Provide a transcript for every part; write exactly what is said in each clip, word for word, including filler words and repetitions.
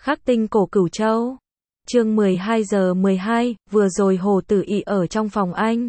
Khắc tinh cổ Cửu Châu. Chương mười hai giờ mười hai, vừa rồi Hồ Tử Ị ở trong phòng anh.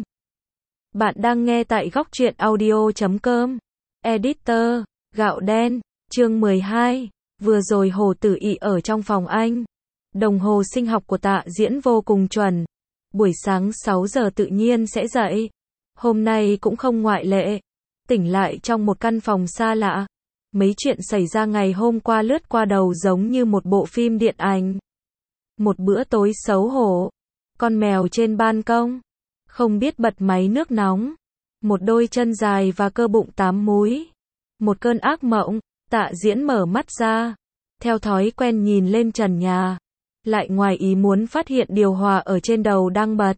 Bạn đang nghe tại góc truyện audio chấm com. Editor, Gạo Đen. Chương mười hai, vừa rồi Hồ Tử Ị ở trong phòng anh. Đồng hồ sinh học của Tạ Diễn vô cùng chuẩn. Buổi sáng sáu giờ tự nhiên sẽ dậy. Hôm nay cũng không ngoại lệ. Tỉnh lại trong một căn phòng xa lạ. Mấy chuyện xảy ra ngày hôm qua lướt qua đầu giống như một bộ phim điện ảnh. Một bữa tối xấu hổ. Con mèo trên ban công. Không biết bật máy nước nóng. Một đôi chân dài và cơ bụng tám múi. Một cơn ác mộng. Tạ Diễn mở mắt ra. Theo thói quen nhìn lên trần nhà. Lại ngoài ý muốn phát hiện điều hòa ở trên đầu đang bật.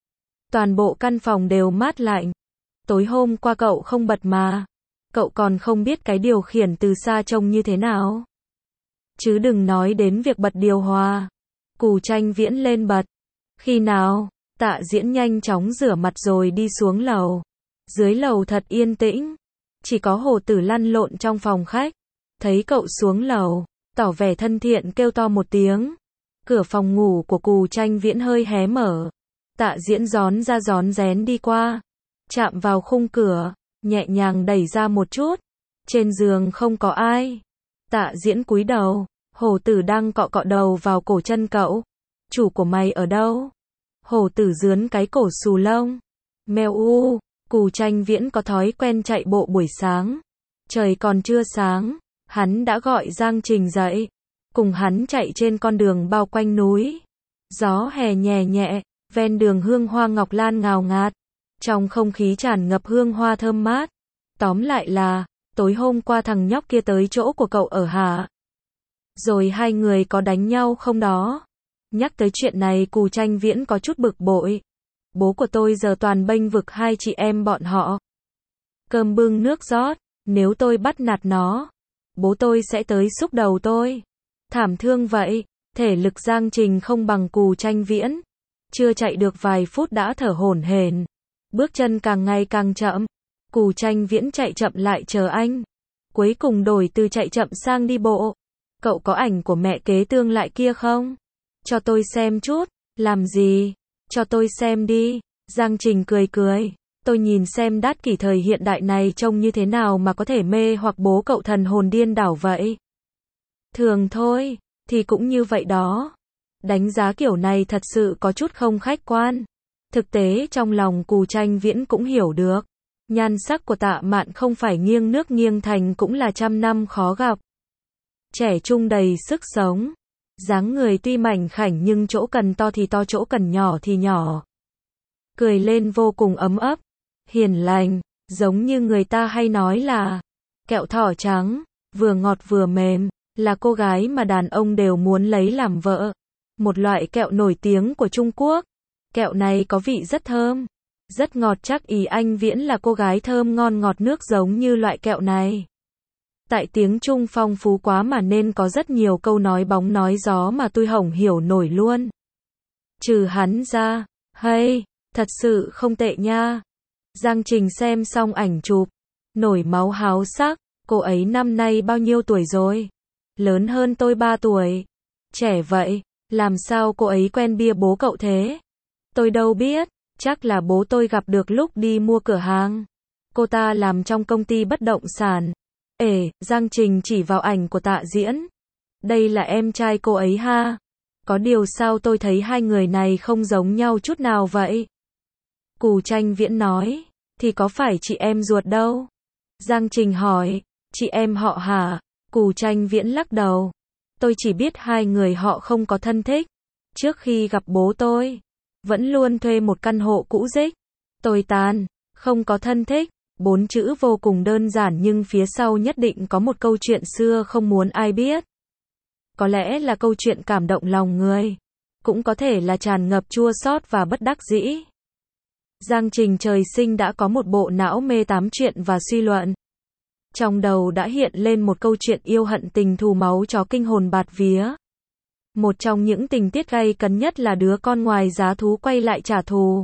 Toàn bộ căn phòng đều mát lạnh. Tối hôm qua cậu không bật mà. Cậu còn không biết cái điều khiển từ xa trông như thế nào. Chứ đừng nói đến việc bật điều hòa. Cù Tranh Viễn lên bật. Khi nào? Tạ Diễn nhanh chóng rửa mặt rồi đi xuống lầu. Dưới lầu thật yên tĩnh. Chỉ có Hồ Tử lăn lộn trong phòng khách. Thấy cậu xuống lầu, tỏ vẻ thân thiện kêu to một tiếng. Cửa phòng ngủ của Cù Tranh Viễn hơi hé mở. Tạ Diễn rón ra rón rén đi qua. Chạm vào khung cửa, nhẹ nhàng đẩy ra một chút. Trên giường không có ai. Tạ Diễn cúi đầu. Hồ Tử đang cọ cọ đầu vào cổ chân cậu. Chủ của mày ở đâu? Hồ Tử rướn cái cổ xù lông. Mèo u. Cù Tranh Viễn có thói quen chạy bộ buổi sáng. Trời còn chưa sáng, hắn đã gọi Giang Trình dậy. Cùng hắn chạy trên con đường bao quanh núi. Gió hè nhẹ nhẹ, ven đường hương hoa ngọc lan ngào ngạt. Trong không khí tràn ngập hương hoa thơm mát. Tóm lại là, tối hôm qua thằng nhóc kia tới chỗ của cậu ở hả? Rồi hai người có đánh nhau không đó? Nhắc tới chuyện này Cù Tranh Viễn có chút bực bội. Bố của tôi giờ toàn bênh vực hai chị em bọn họ. Cơm bưng nước rót, nếu tôi bắt nạt nó, bố tôi sẽ tới xúc đầu tôi. Thảm thương vậy, thể lực Giang Trình không bằng Cù Tranh Viễn. Chưa chạy được vài phút đã thở hổn hển. Bước chân càng ngày càng chậm. Cù Tranh Viễn chạy chậm lại chờ anh. Cuối cùng đổi từ chạy chậm sang đi bộ. Cậu có ảnh của mẹ kế tương lại kia không? Cho tôi xem chút. Làm gì? Cho tôi xem đi. Giang Trình cười cười. Tôi nhìn xem đát kỷ thời hiện đại này trông như thế nào mà có thể mê hoặc bố cậu thần hồn điên đảo vậy. Thường thôi, thì cũng như vậy đó. Đánh giá kiểu này thật sự có chút không khách quan. Thực tế trong lòng Cù Tranh Viễn cũng hiểu được. Nhan sắc của Tạ Mạn không phải nghiêng nước nghiêng thành cũng là trăm năm khó gặp. Trẻ trung đầy sức sống. Dáng người tuy mảnh khảnh nhưng chỗ cần to thì to, chỗ cần nhỏ thì nhỏ. Cười lên vô cùng ấm ấp, hiền lành, giống như người ta hay nói là kẹo thỏ trắng, vừa ngọt vừa mềm, là cô gái mà đàn ông đều muốn lấy làm vợ. Một loại kẹo nổi tiếng của Trung Quốc. Kẹo này có vị rất thơm, rất ngọt, chắc ý anh Viễn là cô gái thơm ngon ngọt nước giống như loại kẹo này. Tại tiếng Trung phong phú quá mà nên có rất nhiều câu nói bóng nói gió mà tôi hổng hiểu nổi luôn. Trừ hắn ra, hay, thật sự không tệ nha. Giang Trình xem xong ảnh chụp, nổi máu háo sắc. Cô ấy năm nay bao nhiêu tuổi rồi? Lớn hơn tôi ba tuổi. Trẻ vậy, làm sao cô ấy quen bia bố cậu thế? Tôi đâu biết, chắc là bố tôi gặp được lúc đi mua cửa hàng. Cô ta làm trong công ty bất động sản. Ê, Giang Trình chỉ vào ảnh của Tạ Diễn. Đây là em trai cô ấy ha. Có điều sao tôi thấy hai người này không giống nhau chút nào vậy? Cù Tranh Viễn nói. Thì có phải chị em ruột đâu? Giang Trình hỏi. Chị em họ hả? Cù Tranh Viễn lắc đầu. Tôi chỉ biết hai người họ không có thân thích. Trước khi gặp bố tôi, vẫn luôn thuê một căn hộ cũ rích. Tôi tàn, không có thân thích. Bốn chữ vô cùng đơn giản nhưng phía sau nhất định có một câu chuyện xưa không muốn ai biết. Có lẽ là câu chuyện cảm động lòng người. Cũng có thể là tràn ngập chua xót và bất đắc dĩ. Giang Trình trời sinh đã có một bộ não mê tám chuyện và suy luận. Trong đầu đã hiện lên một câu chuyện yêu hận tình thù máu chó kinh hồn bạt vía. Một trong những tình tiết gay cấn nhất là đứa con ngoài giá thú quay lại trả thù.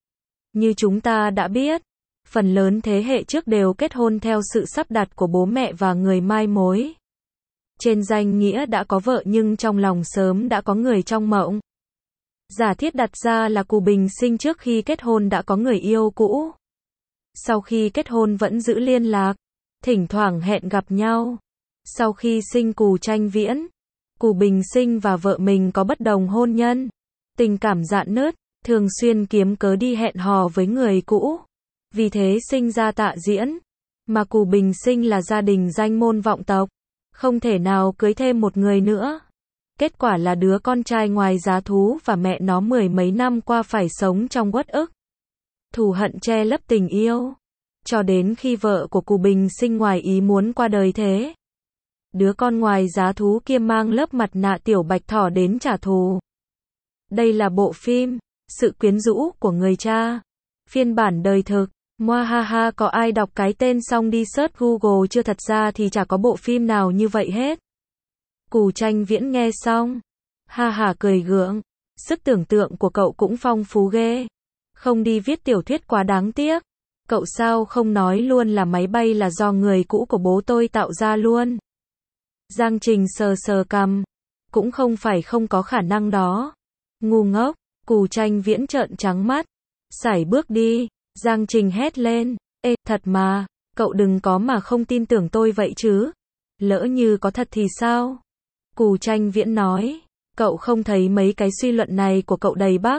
Như chúng ta đã biết, phần lớn thế hệ trước đều kết hôn theo sự sắp đặt của bố mẹ và người mai mối. Trên danh nghĩa đã có vợ nhưng trong lòng sớm đã có người trong mộng. Giả thiết đặt ra là Cù Bình Sinh trước khi kết hôn đã có người yêu cũ. Sau khi kết hôn vẫn giữ liên lạc, thỉnh thoảng hẹn gặp nhau. Sau khi sinh Cù Tranh Viễn, Cù Bình Sinh và vợ mình có bất đồng hôn nhân, tình cảm rạn nứt, thường xuyên kiếm cớ đi hẹn hò với người cũ. Vì thế sinh ra Tạ Diễn, mà Cù Bình Sinh là gia đình danh môn vọng tộc, không thể nào cưới thêm một người nữa. Kết quả là đứa con trai ngoài giá thú và mẹ nó mười mấy năm qua phải sống trong uất ức, thù hận che lấp tình yêu, cho đến khi vợ của Cù Bình Sinh ngoài ý muốn qua đời thế. Đứa con ngoài giá thú kia mang lớp mặt nạ tiểu bạch thỏ đến trả thù. Đây là bộ phim Sự Quyến Rũ của Người Cha, phiên bản đời thực. Mwahaha, có ai đọc cái tên xong đi search Google chưa? Thật ra thì chả có bộ phim nào như vậy hết. Cù Tranh Viễn nghe xong, ha hả cười gượng, sức tưởng tượng của cậu cũng phong phú ghê. Không đi viết tiểu thuyết quá đáng tiếc. Cậu sao không nói luôn là máy bay là do người cũ của bố tôi tạo ra luôn. Giang Trình sờ sờ cằm, cũng không phải không có khả năng đó. Ngu ngốc, Cù Tranh Viễn trợn trắng mắt, sải bước đi. Giang Trình hét lên, ê, thật mà, cậu đừng có mà không tin tưởng tôi vậy chứ. Lỡ như có thật thì sao? Cù Tranh Viễn nói, cậu không thấy mấy cái suy luận này của cậu đầy bác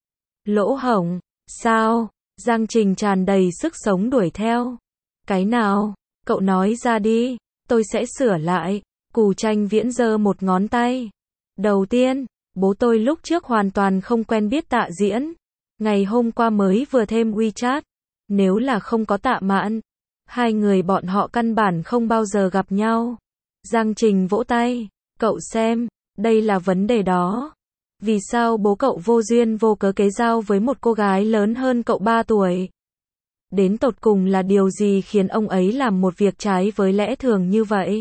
lỗ hổng, sao? Giang Trình tràn đầy sức sống đuổi theo. Cái nào? Cậu nói ra đi, tôi sẽ sửa lại. Cù Tranh Viễn giơ một ngón tay. Đầu tiên, bố tôi lúc trước hoàn toàn không quen biết Tạ Diễn. Ngày hôm qua mới vừa thêm WeChat. Nếu là không có Tạ Mạn, hai người bọn họ căn bản không bao giờ gặp nhau. Giang Trình vỗ tay. Cậu xem, đây là vấn đề đó. Vì sao bố cậu vô duyên vô cớ kế giao với một cô gái lớn hơn cậu ba tuổi? Đến tột cùng là điều gì khiến ông ấy làm một việc trái với lẽ thường như vậy?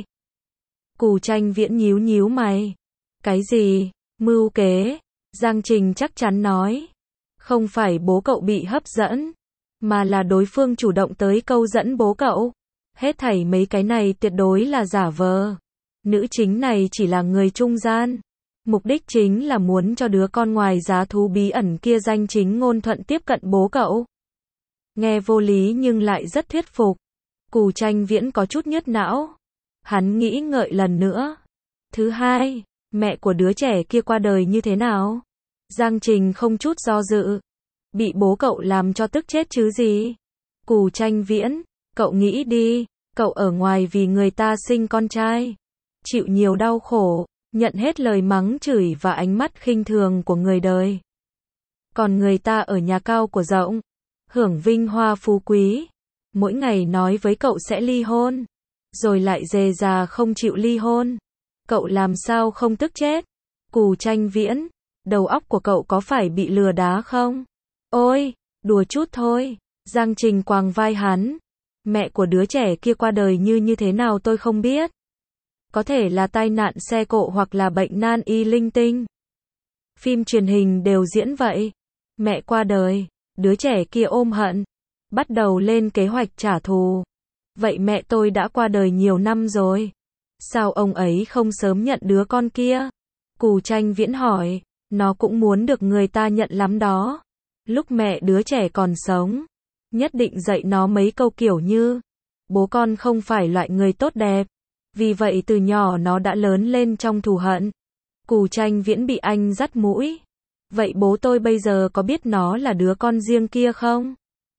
Cù Tranh Viễn nhíu nhíu mày. Cái gì? Mưu kế? Giang Trình chắc chắn nói. Không phải bố cậu bị hấp dẫn, mà là đối phương chủ động tới câu dẫn bố cậu. Hết thảy mấy cái này tuyệt đối là giả vờ. Nữ chính này chỉ là người trung gian. Mục đích chính là muốn cho đứa con ngoài giá thú bí ẩn kia danh chính ngôn thuận tiếp cận bố cậu. Nghe vô lý nhưng lại rất thuyết phục. Cù Tranh Viễn có chút nhức não. Hắn nghĩ ngợi lần nữa. Thứ hai, mẹ của đứa trẻ kia qua đời như thế nào? Giang Trình không chút do dự. Bị bố cậu làm cho tức chết chứ gì? Cù Tranh Viễn, cậu nghĩ đi, cậu ở ngoài vì người ta sinh con trai, chịu nhiều đau khổ, nhận hết lời mắng chửi và ánh mắt khinh thường của người đời. Còn người ta ở nhà cao của rộng, hưởng vinh hoa phú quý, mỗi ngày nói với cậu sẽ ly hôn, rồi lại dề già không chịu ly hôn. Cậu làm sao không tức chết? Cù Tranh Viễn, đầu óc của cậu có phải bị lừa đá không? Ôi, đùa chút thôi. Giang Trình quàng vai hắn. Mẹ của đứa trẻ kia qua đời như như thế nào tôi không biết. Có thể là tai nạn xe cộ hoặc là bệnh nan y linh tinh. Phim truyền hình đều diễn vậy. Mẹ qua đời, đứa trẻ kia ôm hận, bắt đầu lên kế hoạch trả thù. Vậy mẹ tôi đã qua đời nhiều năm rồi. Sao ông ấy không sớm nhận đứa con kia? Cù Tranh Viễn hỏi. Nó cũng muốn được người ta nhận lắm đó. Lúc mẹ đứa trẻ còn sống, nhất định dạy nó mấy câu kiểu như, bố con không phải loại người tốt đẹp. Vì vậy từ nhỏ nó đã lớn lên trong thù hận. Cù Tranh Viễn bị anh dắt mũi. Vậy bố tôi bây giờ có biết nó là đứa con riêng kia không?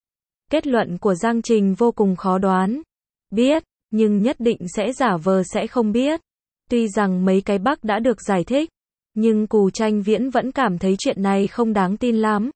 Kết luận của Giang Trình vô cùng khó đoán. Biết, nhưng nhất định sẽ giả vờ sẽ không biết. Tuy rằng mấy cái bug đã được giải thích, nhưng Cù Tranh Viễn vẫn cảm thấy chuyện này không đáng tin lắm.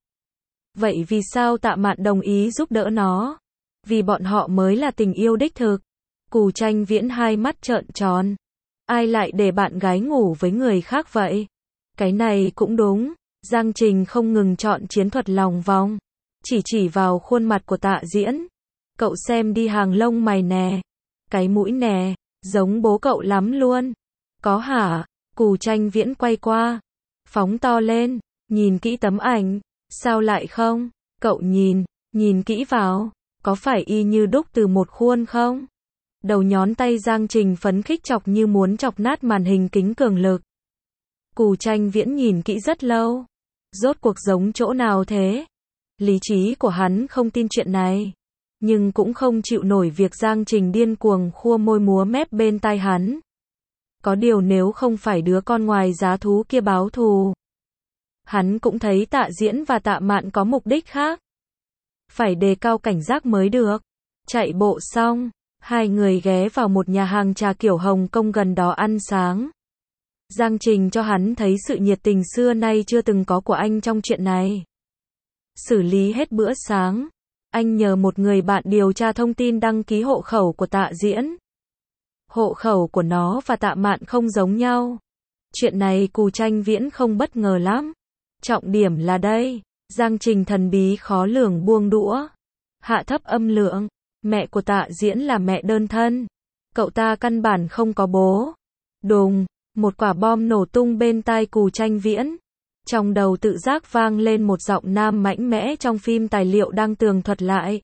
Vậy vì sao Tạ Mạn đồng ý giúp đỡ nó? Vì bọn họ mới là tình yêu đích thực. Cù Tranh Viễn hai mắt trợn tròn. Ai lại để bạn gái ngủ với người khác vậy? Cái này cũng đúng. Giang Trình không ngừng chọn chiến thuật lòng vòng. Chỉ chỉ vào khuôn mặt của Tạ Diễn. Cậu xem đi, hàng lông mày nè. Cái mũi nè, giống bố cậu lắm luôn. Có hả? Cù Tranh Viễn quay qua, phóng to lên, nhìn kỹ tấm ảnh. Sao lại không? Cậu nhìn, nhìn kỹ vào, có phải y như đúc từ một khuôn không? Đầu nhón tay Giang Trình phấn khích chọc như muốn chọc nát màn hình kính cường lực. Cù Tranh Viễn nhìn kỹ rất lâu. Rốt cuộc giống chỗ nào thế? Lý trí của hắn không tin chuyện này. Nhưng cũng không chịu nổi việc Giang Trình điên cuồng khua môi múa mép bên tai hắn. Có điều nếu không phải đứa con ngoài giá thú kia báo thù, hắn cũng thấy Tạ Diễn và Tạ Mạn có mục đích khác. Phải đề cao cảnh giác mới được. Chạy bộ xong, hai người ghé vào một nhà hàng trà kiểu Hồng Kông gần đó ăn sáng. Giang Trình cho hắn thấy sự nhiệt tình xưa nay chưa từng có của anh trong chuyện này. Xử lý hết bữa sáng, anh nhờ một người bạn điều tra thông tin đăng ký hộ khẩu của Tạ Diễn. Hộ khẩu của nó và Tạ Mạn không giống nhau. Chuyện này Cù Tranh Viễn không bất ngờ lắm. Trọng điểm là đây, Giang Trình thần bí khó lường buông đũa. Hạ thấp âm lượng, mẹ của Tạ Diễn là mẹ đơn thân. Cậu ta căn bản không có bố. Đùng, một quả bom nổ tung bên tai Cù Tranh Viễn. Trong đầu tự giác vang lên một giọng nam mạnh mẽ trong phim tài liệu đang tường thuật lại.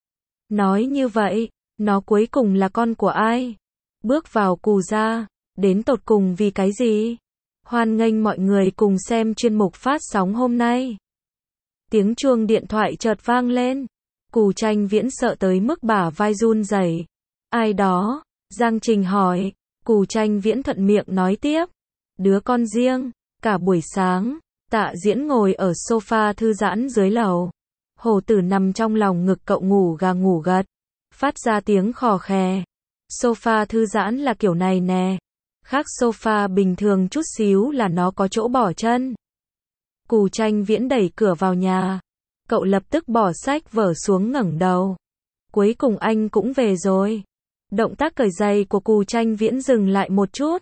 Nói như vậy, nó cuối cùng là con của ai? Bước vào Cù gia, đến tột cùng vì cái gì? Hoan nghênh mọi người cùng xem chuyên mục phát sóng hôm nay. Tiếng chuông điện thoại chợt vang lên. Cù Tranh Viễn sợ tới mức bả vai run rẩy. Ai đó? Giang Trình hỏi. Cù Tranh Viễn thuận miệng nói tiếp. Đứa con riêng. Cả buổi sáng, Tạ Diễn ngồi ở sofa thư giãn dưới lầu. Hồ Tử nằm trong lòng ngực cậu ngủ gà ngủ gật. Phát ra tiếng khò khè. Sofa thư giãn là kiểu này nè. Khác sofa bình thường chút xíu là nó có chỗ bỏ chân. Cù Tranh Viễn đẩy cửa vào nhà. Cậu lập tức bỏ sách vở xuống ngẩng đầu. Cuối cùng anh cũng về rồi. Động tác cởi giày của Cù Tranh Viễn dừng lại một chút.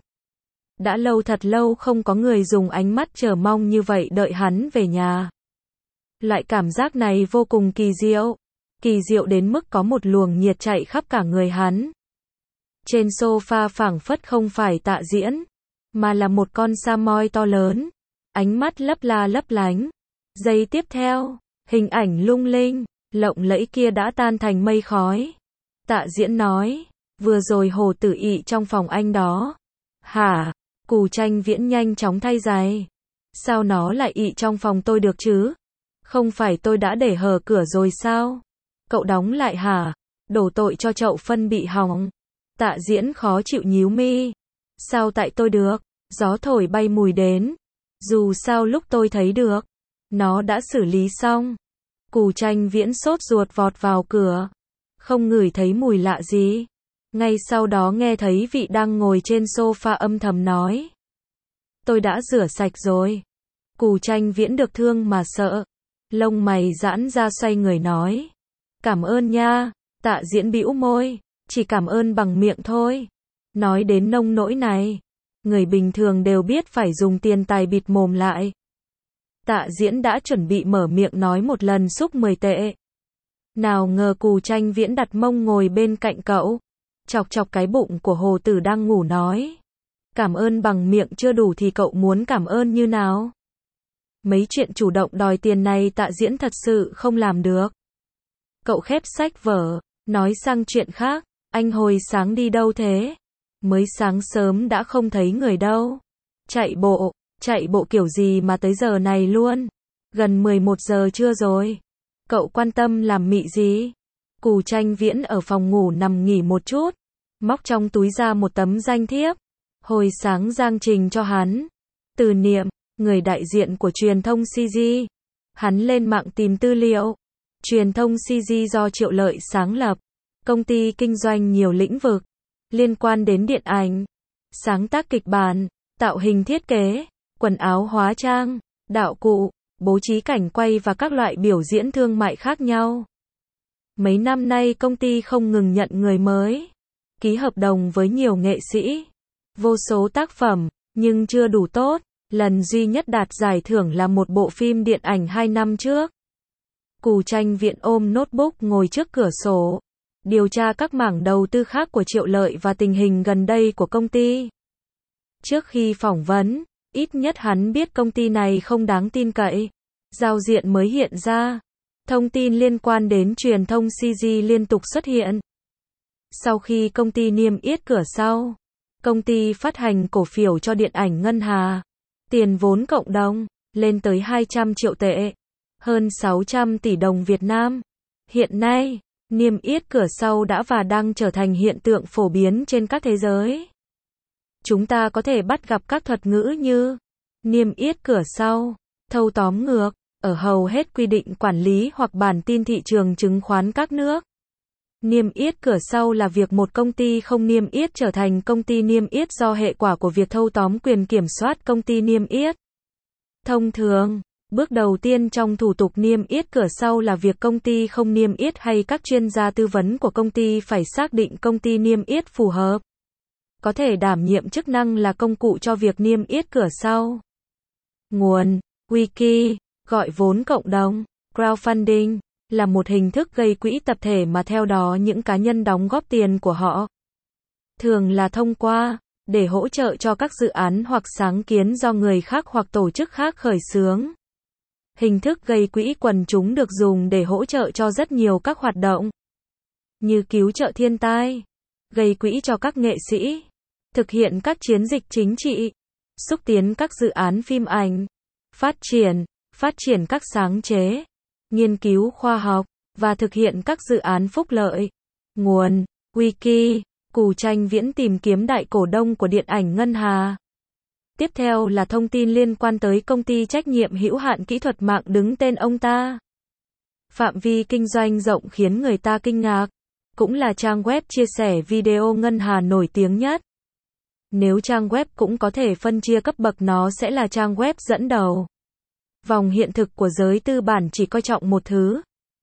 Đã lâu thật lâu không có người dùng ánh mắt chờ mong như vậy đợi hắn về nhà. Loại cảm giác này vô cùng kỳ diệu. Kỳ diệu đến mức có một luồng nhiệt chạy khắp cả người hắn. Trên sofa phảng phất không phải Tạ Diễn, mà là một con sa moi to lớn. Ánh mắt lấp la lấp lánh. Giây tiếp theo, hình ảnh lung linh, lộng lẫy kia đã tan thành mây khói. Tạ Diễn nói, vừa rồi Hồ Tử ị trong phòng anh đó. Hả? Cù Tranh Viễn nhanh chóng thay giày. Sao nó lại ị trong phòng tôi được chứ? Không phải tôi đã để hở cửa rồi sao? Cậu đóng lại hả? Đổ tội cho chậu phân bị hỏng. Tạ Diễn khó chịu nhíu mi. Sao tại tôi được? Gió thổi bay mùi đến. Dù sao lúc tôi thấy được, nó đã xử lý xong. Cù Tranh Viễn sốt ruột vọt vào cửa. Không ngửi thấy mùi lạ gì. Ngay sau đó nghe thấy vị đang ngồi trên sofa âm thầm nói. Tôi đã rửa sạch rồi. Cù Tranh Viễn được thương mà sợ. Lông mày giãn ra xoay người nói. Cảm ơn nha. Tạ Diễn bĩu môi. Chỉ cảm ơn bằng miệng thôi. Nói đến nông nỗi này, người bình thường đều biết phải dùng tiền tài bịt mồm lại. Tạ Diễn đã chuẩn bị mở miệng nói một lần xúc mười tệ. Nào ngờ Cù Tranh Viễn đặt mông ngồi bên cạnh cậu. Chọc chọc cái bụng của Hồ Tử đang ngủ nói. Cảm ơn bằng miệng chưa đủ thì cậu muốn cảm ơn như nào? Mấy chuyện chủ động đòi tiền này Tạ Diễn thật sự không làm được. Cậu khép sách vở, nói sang chuyện khác. Anh hồi sáng đi đâu thế? Mới sáng sớm đã không thấy người đâu. Chạy bộ, chạy bộ kiểu gì mà tới giờ này luôn? Gần mười một giờ trưa rồi. Cậu quan tâm làm mị gì? Cù Tranh Viễn ở phòng ngủ nằm nghỉ một chút. Móc trong túi ra một tấm danh thiếp. Hồi sáng Giang Trình cho hắn. Từ Niệm, người đại diện của truyền thông xê giê. Hắn lên mạng tìm tư liệu. Truyền thông xê giê do Triệu Lợi sáng lập. Công ty kinh doanh nhiều lĩnh vực. Liên quan đến điện ảnh, sáng tác kịch bản, tạo hình thiết kế, quần áo hóa trang, đạo cụ, bố trí cảnh quay và các loại biểu diễn thương mại khác nhau. Mấy năm nay công ty không ngừng nhận người mới. Ký hợp đồng với nhiều nghệ sĩ. Vô số tác phẩm, nhưng chưa đủ tốt. Lần duy nhất đạt giải thưởng là một bộ phim điện ảnh hai năm trước. Cù Tranh Viễn ôm notebook ngồi trước cửa sổ. Điều tra các mảng đầu tư khác của Triệu Lợi và tình hình gần đây của công ty. Trước khi phỏng vấn, ít nhất hắn biết công ty này không đáng tin cậy. Giao diện mới hiện ra. Thông tin liên quan đến truyền thông xê giê liên tục xuất hiện. Sau khi công ty niêm yết cửa sau, công ty phát hành cổ phiếu cho điện ảnh Ngân Hà. Tiền vốn cộng đồng lên tới hai trăm triệu tệ, hơn sáu trăm tỷ đồng Việt Nam. Hiện nay, niêm yết cửa sau đã và đang trở thành hiện tượng phổ biến trên các thế giới. Chúng ta có thể bắt gặp các thuật ngữ như niêm yết cửa sau, thâu tóm ngược, ở hầu hết quy định quản lý hoặc bản tin thị trường chứng khoán các nước. Niêm yết cửa sau là việc một công ty không niêm yết trở thành công ty niêm yết do hệ quả của việc thâu tóm quyền kiểm soát công ty niêm yết. Thông thường, bước đầu tiên trong thủ tục niêm yết cửa sau là việc công ty không niêm yết hay các chuyên gia tư vấn của công ty phải xác định công ty niêm yết phù hợp, có thể đảm nhiệm chức năng là công cụ cho việc niêm yết cửa sau. Nguồn: Wiki, gọi vốn cộng đồng, crowdfunding, là một hình thức gây quỹ tập thể mà theo đó những cá nhân đóng góp tiền của họ. Thường là thông qua, để hỗ trợ cho các dự án hoặc sáng kiến do người khác hoặc tổ chức khác khởi xướng. Hình thức gây quỹ quần chúng được dùng để hỗ trợ cho rất nhiều các hoạt động, như cứu trợ thiên tai, gây quỹ cho các nghệ sĩ, thực hiện các chiến dịch chính trị, xúc tiến các dự án phim ảnh, phát triển, phát triển các sáng chế, nghiên cứu khoa học, và thực hiện các dự án phúc lợi. Nguồn: Wiki, Cù Tranh Viễn tìm kiếm đại cổ đông của điện ảnh Ngân Hà. Tiếp theo là thông tin liên quan tới công ty trách nhiệm hữu hạn kỹ thuật mạng đứng tên ông ta. Phạm vi kinh doanh rộng khiến người ta kinh ngạc, cũng là trang web chia sẻ video Ngân Hà nổi tiếng nhất. Nếu trang web cũng có thể phân chia cấp bậc, nó sẽ là trang web dẫn đầu. Vòng hiện thực của giới tư bản chỉ coi trọng một thứ,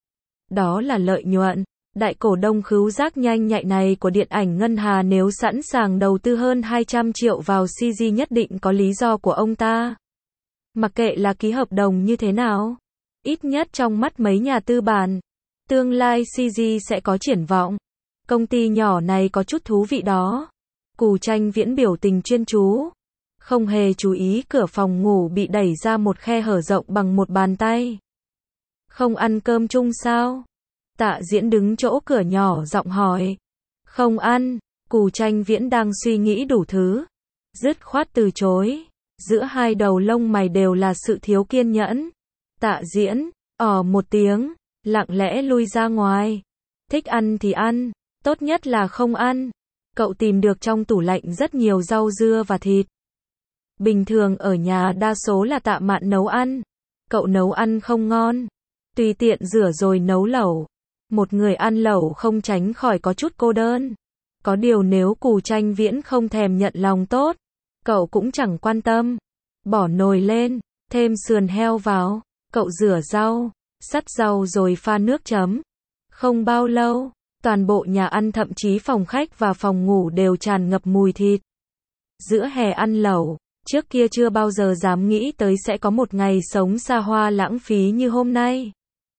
đó là lợi nhuận. Đại cổ đông khứu giác nhanh nhạy này của điện ảnh Ngân Hà nếu sẵn sàng đầu tư hơn hai trăm triệu vào xê giê nhất định có lý do của ông ta. Mặc kệ là ký hợp đồng như thế nào, ít nhất trong mắt mấy nhà tư bản, tương lai xê giê sẽ có triển vọng. Công ty nhỏ này có chút thú vị đó. Cù Tranh Viễn biểu tình chuyên chú, không hề chú ý cửa phòng ngủ bị đẩy ra một khe hở rộng bằng một bàn tay. Không ăn cơm chung sao? Tạ Diễn đứng chỗ cửa nhỏ giọng hỏi. Không ăn. Cù Tranh Viễn đang suy nghĩ đủ thứ, dứt khoát từ chối. Giữa hai đầu lông mày đều là sự thiếu kiên nhẫn. Tạ Diễn ỏ một tiếng, lặng lẽ lui ra ngoài. Thích ăn thì ăn, tốt nhất là không ăn. Cậu tìm được trong tủ lạnh rất nhiều rau dưa và thịt. Bình thường ở nhà đa số là Tạ Mạn nấu ăn. Cậu nấu ăn không ngon, tùy tiện rửa rồi nấu lẩu. Một người ăn lẩu không tránh khỏi có chút cô đơn. Có điều nếu Cù Tranh Viễn không thèm nhận lòng tốt, cậu cũng chẳng quan tâm. Bỏ nồi lên, thêm sườn heo vào, cậu rửa rau, sắt rau rồi pha nước chấm. Không bao lâu, toàn bộ nhà ăn thậm chí phòng khách và phòng ngủ đều tràn ngập mùi thịt. Giữa hè ăn lẩu, trước kia chưa bao giờ dám nghĩ tới sẽ có một ngày sống xa hoa lãng phí như hôm nay.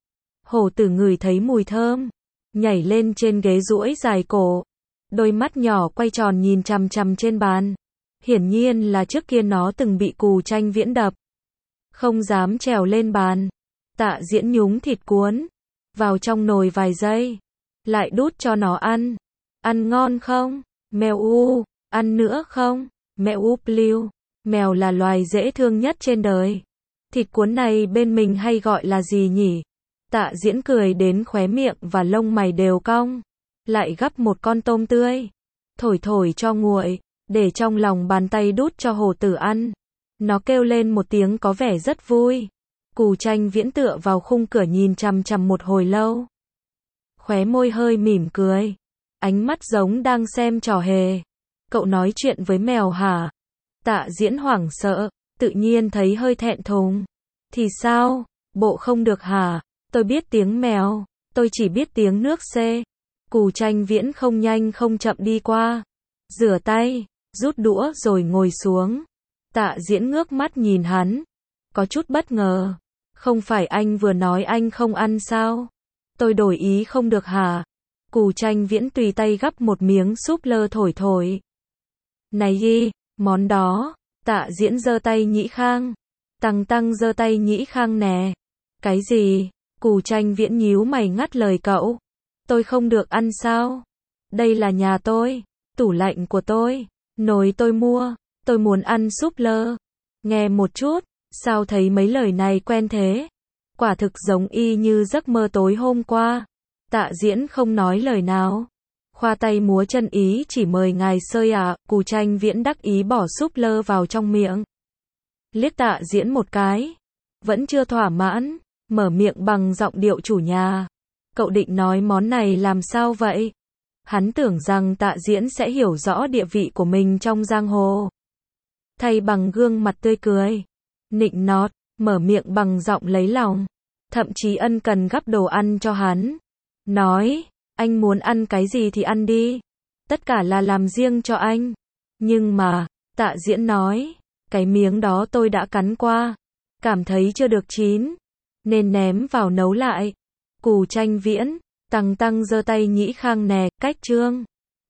Hổ Tử ngửi thấy mùi thơm, nhảy lên trên ghế duỗi dài cổ, đôi mắt nhỏ quay tròn nhìn chằm chằm trên bàn. Hiển nhiên là trước kia nó từng bị Cù Tranh Viễn đập, không dám trèo lên bàn. Tạ Diễn nhúng thịt cuốn vào trong nồi vài giây, lại đút cho nó ăn. Ăn ngon không? Mèo u, ăn nữa không? Mèo u please. Mèo là loài dễ thương nhất trên đời. Thịt cuốn này bên mình hay gọi là gì nhỉ? Tạ Diễn cười đến khóe miệng và lông mày đều cong. Lại gắp một con tôm tươi, thổi thổi cho nguội, để trong lòng bàn tay đút cho Hổ Tử ăn. Nó kêu lên một tiếng có vẻ rất vui. Cù Tranh Viễn tựa vào khung cửa nhìn chằm chằm một hồi lâu, khóe môi hơi mỉm cười, ánh mắt giống đang xem trò hề. Cậu nói chuyện với mèo hả? Tạ Diễn hoảng sợ, tự nhiên thấy hơi thẹn thùng. Thì sao? Bộ không được hả? Tôi biết tiếng mèo, tôi chỉ biết tiếng nước C. Cù Tranh Viễn không nhanh không chậm đi qua, rửa tay, rút đũa rồi ngồi xuống. Tạ Diễn ngước mắt nhìn hắn, có chút bất ngờ. Không phải anh vừa nói anh không ăn sao? Tôi đổi ý không được hả? Cù Tranh Viễn tùy tay gắp một miếng súp lơ thổi thổi. Này y, món đó. Tạ Diễn giơ tay Nhĩ Khang. Tăng tăng giơ tay Nhĩ Khang nè. Cái gì? Cù Tranh Viễn nhíu mày ngắt lời cậu. Tôi không được ăn sao? Đây là nhà tôi, tủ lạnh của tôi, nồi tôi mua, tôi muốn ăn súp lơ. Nghe một chút, sao thấy mấy lời này quen thế? Quả thực giống y như giấc mơ tối hôm qua. Tạ Diễn không nói lời nào. Khoa tay múa chân ý chỉ mời ngài sơi à, Cù Tranh Viễn đắc ý bỏ súp lơ vào trong miệng. Liếc Tạ Diễn một cái. Vẫn chưa thỏa mãn, mở miệng bằng giọng điệu chủ nhà. Cậu định nói món này làm sao vậy? Hắn tưởng rằng Tạ Diễn sẽ hiểu rõ địa vị của mình trong giang hồ. Thay bằng gương mặt tươi cười, nịnh nọt, mở miệng bằng giọng lấy lòng. Thậm chí ân cần gắp đồ ăn cho hắn. Nói, anh muốn ăn cái gì thì ăn đi. Tất cả là làm riêng cho anh. Nhưng mà, Tạ Diễn nói, cái miếng đó tôi đã cắn qua. Cảm thấy chưa được chín. Nên ném vào nấu lại. Cù Tranh Viễn, tăng tăng giơ tay nhĩ khang nè, cách trương.